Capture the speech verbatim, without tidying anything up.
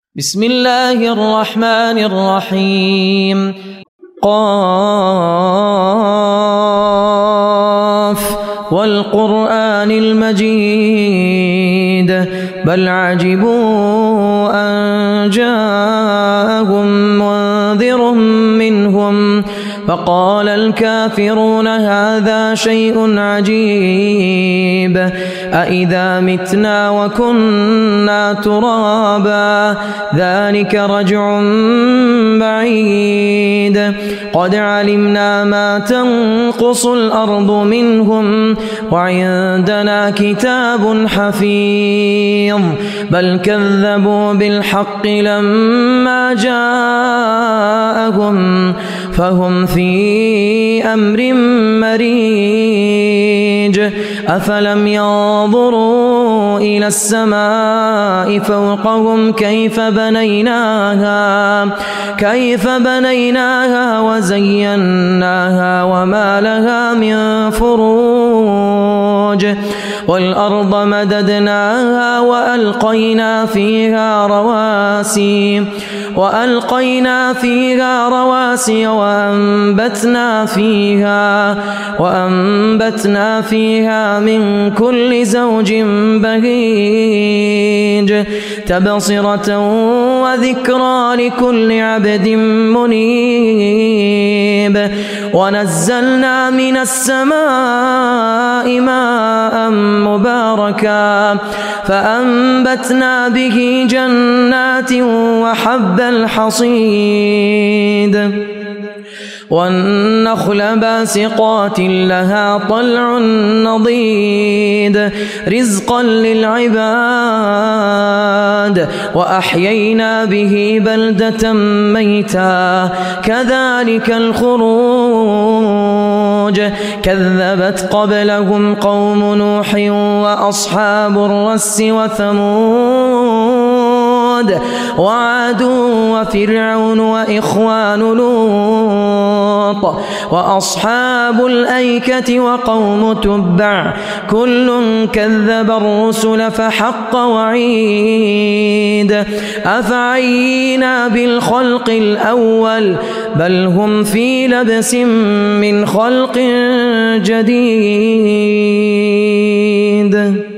بسم الله الرحمن الرحيم. قاف والقرآن المجيد بل عجبوا أن جاءهم منذر منهم فقال الكافرون هذا شيء عجيب أإذا متنا وكنا ترابا ذلك رجع بعيد قد علمنا ما تنقص الأرض منهم وعندنا كتاب حفيظ بل كذبوا بالحق لما جاءهم فهم في أمر مريج أفلم ينظروا إلى السماء فوقهم كيف بنيناها كيف بنيناها وزيناها وما لها من فروج والأرض مددناها وألقينا فيها رواسي وألقينا فيها رواسي وأنبتنا فيها وأنبتنا فيها من كل زوج بهيج تبصرة وذكرى لكل عبد منيب ونزلنا من السماء ماء مباركا فأنبتنا به جنات وحب الحصيد والنخل باسقات لها طلع نضيد رزقا للعباد وأحيينا به بلدة ميتا كذلك الخروج كذبت قبلهم قوم نوح وأصحاب الرس وثمود وعاد وفرعون وإخوان لوط وأصحاب الأيكة وقوم تبع كل كذب الرسل فحق وعيد أفعينا بالخلق الأول بل هم في لبس من خلق جديد.